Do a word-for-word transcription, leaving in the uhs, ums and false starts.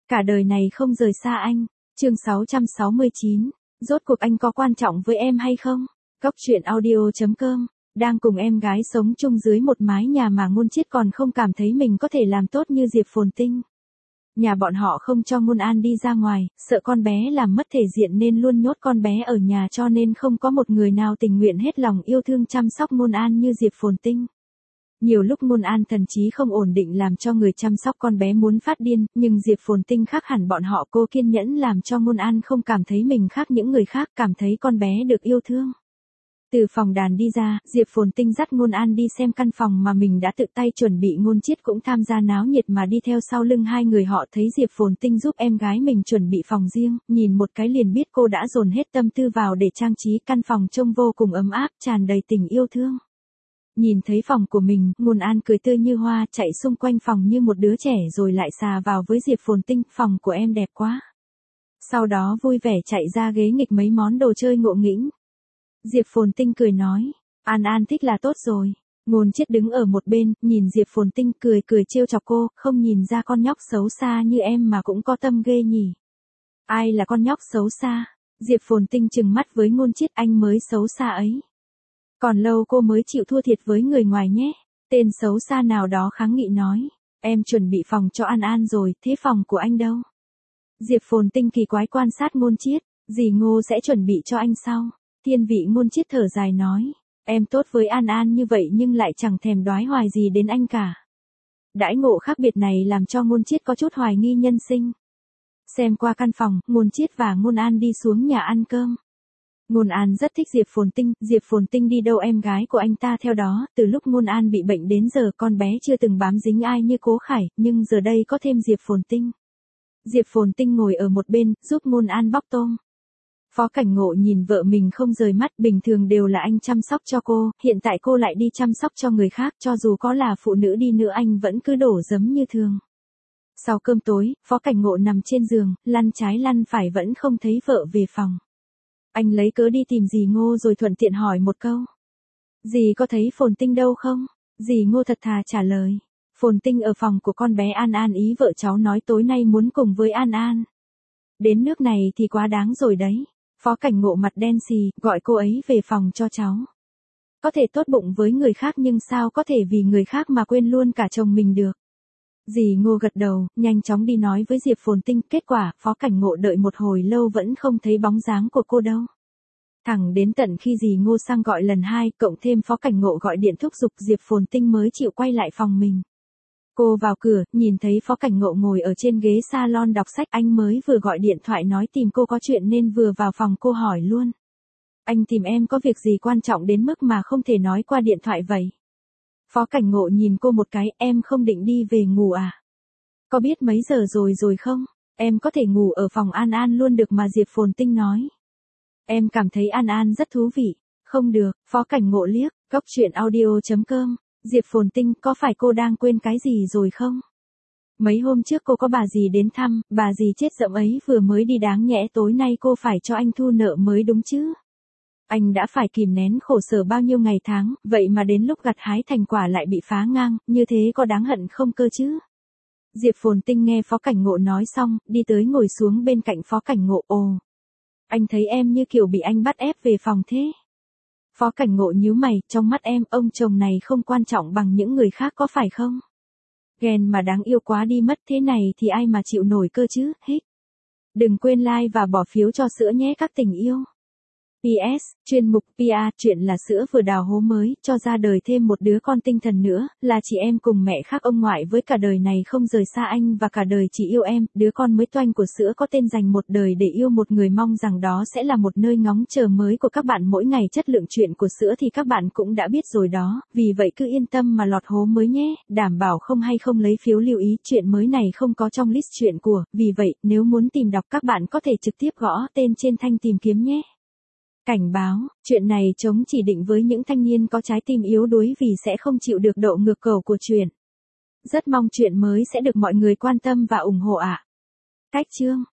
Cả đời này không rời xa anh. Chương sáu trăm sáu mươi chín. Rốt cuộc anh có quan trọng với em hay không? Góc truyện audio chấm com. Đang cùng em gái sống chung dưới một mái nhà mà Ngôn Chiết còn không cảm thấy mình có thể làm tốt như Diệp Phồn Tinh. Nhà bọn họ không cho Ngôn An đi ra ngoài, sợ con bé làm mất thể diện nên luôn nhốt con bé ở nhà, cho nên không có một người nào tình nguyện hết lòng yêu thương chăm sóc Ngôn An như Diệp Phồn Tinh. Nhiều lúc Ngôn An thần trí không ổn định làm cho người chăm sóc con bé muốn phát điên, nhưng Diệp Phồn Tinh khác hẳn bọn họ, cô kiên nhẫn làm cho Ngôn An không cảm thấy mình khác những người khác, cảm thấy con bé được yêu thương. Từ phòng đàn đi ra, Diệp Phồn Tinh dắt Ngôn An đi xem căn phòng mà mình đã tự tay chuẩn bị. Ngôn Chiết cũng tham gia náo nhiệt mà đi theo sau lưng hai người họ. Thấy Diệp Phồn Tinh giúp em gái mình chuẩn bị phòng riêng, nhìn một cái liền biết cô đã dồn hết tâm tư vào để trang trí căn phòng trông vô cùng ấm áp, tràn đầy tình yêu thương. Nhìn thấy phòng của mình, Ngôn An cười tươi như hoa, chạy xung quanh phòng như một đứa trẻ rồi lại xà vào với Diệp Phồn Tinh, phòng của em đẹp quá. Sau đó vui vẻ chạy ra ghế nghịch mấy món đồ chơi ngộ nghĩnh. Diệp Phồn Tinh cười nói, An An thích là tốt rồi. Ngôn Chiết đứng ở một bên, nhìn Diệp Phồn Tinh cười cười trêu chọc cô, không nhìn ra con nhóc xấu xa như em mà cũng có tâm ghê nhỉ. Ai là con nhóc xấu xa? Diệp Phồn Tinh trừng mắt với Ngôn Chiết, anh mới xấu xa ấy. Còn lâu cô mới chịu thua thiệt với người ngoài nhé. Tên xấu xa nào đó kháng nghị nói, em chuẩn bị phòng cho An An rồi, thế phòng của anh đâu? Diệp Phồn Tinh kỳ quái quan sát Ngôn Chiết, dì Ngô sẽ chuẩn bị cho anh sau. Thiên vị Ngôn Chiết thở dài nói, em tốt với An An như vậy nhưng lại chẳng thèm đoái hoài gì đến anh cả. Đãi ngộ khác biệt này làm cho Ngôn Chiết có chút hoài nghi nhân sinh. Xem qua căn phòng, Ngôn Chiết và Ngôn An đi xuống nhà ăn cơm. Ngôn An rất thích Diệp Phồn Tinh, Diệp Phồn Tinh đi đâu em gái của anh ta theo đó, từ lúc Ngôn An bị bệnh đến giờ con bé chưa từng bám dính ai như Cố Khải, nhưng giờ đây có thêm Diệp Phồn Tinh. Diệp Phồn Tinh ngồi ở một bên, giúp Ngôn An bóc tôm. Phó Cảnh Ngộ nhìn vợ mình không rời mắt, bình thường đều là anh chăm sóc cho cô, hiện tại cô lại đi chăm sóc cho người khác, cho dù có là phụ nữ đi nữa anh vẫn cứ đổ giấm như thường. Sau cơm tối, Phó Cảnh Ngộ nằm trên giường, lăn trái lăn phải vẫn không thấy vợ về phòng. Anh lấy cớ đi tìm dì Ngô rồi thuận tiện hỏi một câu. Dì có thấy Phồn Tinh đâu không? Dì Ngô thật thà trả lời. Phồn Tinh ở phòng của con bé An An, ý vợ cháu nói tối nay muốn cùng với An An. Đến nước này thì quá đáng rồi đấy. Phó Cảnh Ngộ mặt đen xì, gọi cô ấy về phòng cho cháu. Có thể tốt bụng với người khác nhưng sao có thể vì người khác mà quên luôn cả chồng mình được. Dì Ngô gật đầu, nhanh chóng đi nói với Diệp Phồn Tinh, kết quả, Phó Cảnh Ngộ đợi một hồi lâu vẫn không thấy bóng dáng của cô đâu. Thẳng đến tận khi dì Ngô sang gọi lần hai, cộng thêm Phó Cảnh Ngộ gọi điện thúc giục, Diệp Phồn Tinh mới chịu quay lại phòng mình. Cô vào cửa, nhìn thấy Phó Cảnh Ngộ ngồi ở trên ghế salon đọc sách, anh mới vừa gọi điện thoại nói tìm cô có chuyện nên vừa vào phòng cô hỏi luôn. Anh tìm em có việc gì quan trọng đến mức mà không thể nói qua điện thoại vậy? Phó Cảnh Ngộ nhìn cô một cái, em không định đi về ngủ à? Có biết mấy giờ rồi rồi không? Em có thể ngủ ở phòng An An luôn được mà, Diệp Phồn Tinh nói. Em cảm thấy An An rất thú vị. Không được, Phó Cảnh Ngộ liếc, góc truyện audio chấm com. Diệp Phồn Tinh, có phải cô đang quên cái gì rồi không? Mấy hôm trước cô có bà dì đến thăm, bà dì chết dẫm ấy vừa mới đi, đáng nhẽ tối nay cô phải cho anh thu nợ mới đúng chứ? Anh đã phải kìm nén khổ sở bao nhiêu ngày tháng, vậy mà đến lúc gặt hái thành quả lại bị phá ngang, như thế có đáng hận không cơ chứ? Diệp Phồn Tinh nghe Phó Cảnh Ngộ nói xong, đi tới ngồi xuống bên cạnh Phó Cảnh Ngộ. Ồ, anh thấy em như kiểu bị anh bắt ép về phòng thế. Phó Cảnh Ngộ nhíu mày, trong mắt em, ông chồng này không quan trọng bằng những người khác có phải không? Ghen mà đáng yêu quá đi mất, thế này thì ai mà chịu nổi cơ chứ, hích. Đừng quên like và bỏ phiếu cho sữa nhé các tình yêu. pê ét, chuyên mục pê a, chuyện là sữa vừa đào hố mới, cho ra đời thêm một đứa con tinh thần nữa, là chị em cùng mẹ khác ông ngoại với cả đời này không rời xa anh và cả đời chỉ yêu em, đứa con mới toanh của sữa có tên dành một đời để yêu một người, mong rằng đó sẽ là một nơi ngóng chờ mới của các bạn mỗi ngày. Chất lượng chuyện của sữa thì các bạn cũng đã biết rồi đó, vì vậy cứ yên tâm mà lọt hố mới nhé, đảm bảo không hay không lấy phiếu. Lưu ý, chuyện mới này không có trong list chuyện của, vì vậy, nếu muốn tìm đọc các bạn có thể trực tiếp gõ tên trên thanh tìm kiếm nhé. Cảnh báo, chuyện này chống chỉ định với những thanh niên có trái tim yếu đuối vì sẽ không chịu được độ ngược cầu của chuyện. Rất mong chuyện mới sẽ được mọi người quan tâm và ủng hộ ạ. À. Cách chương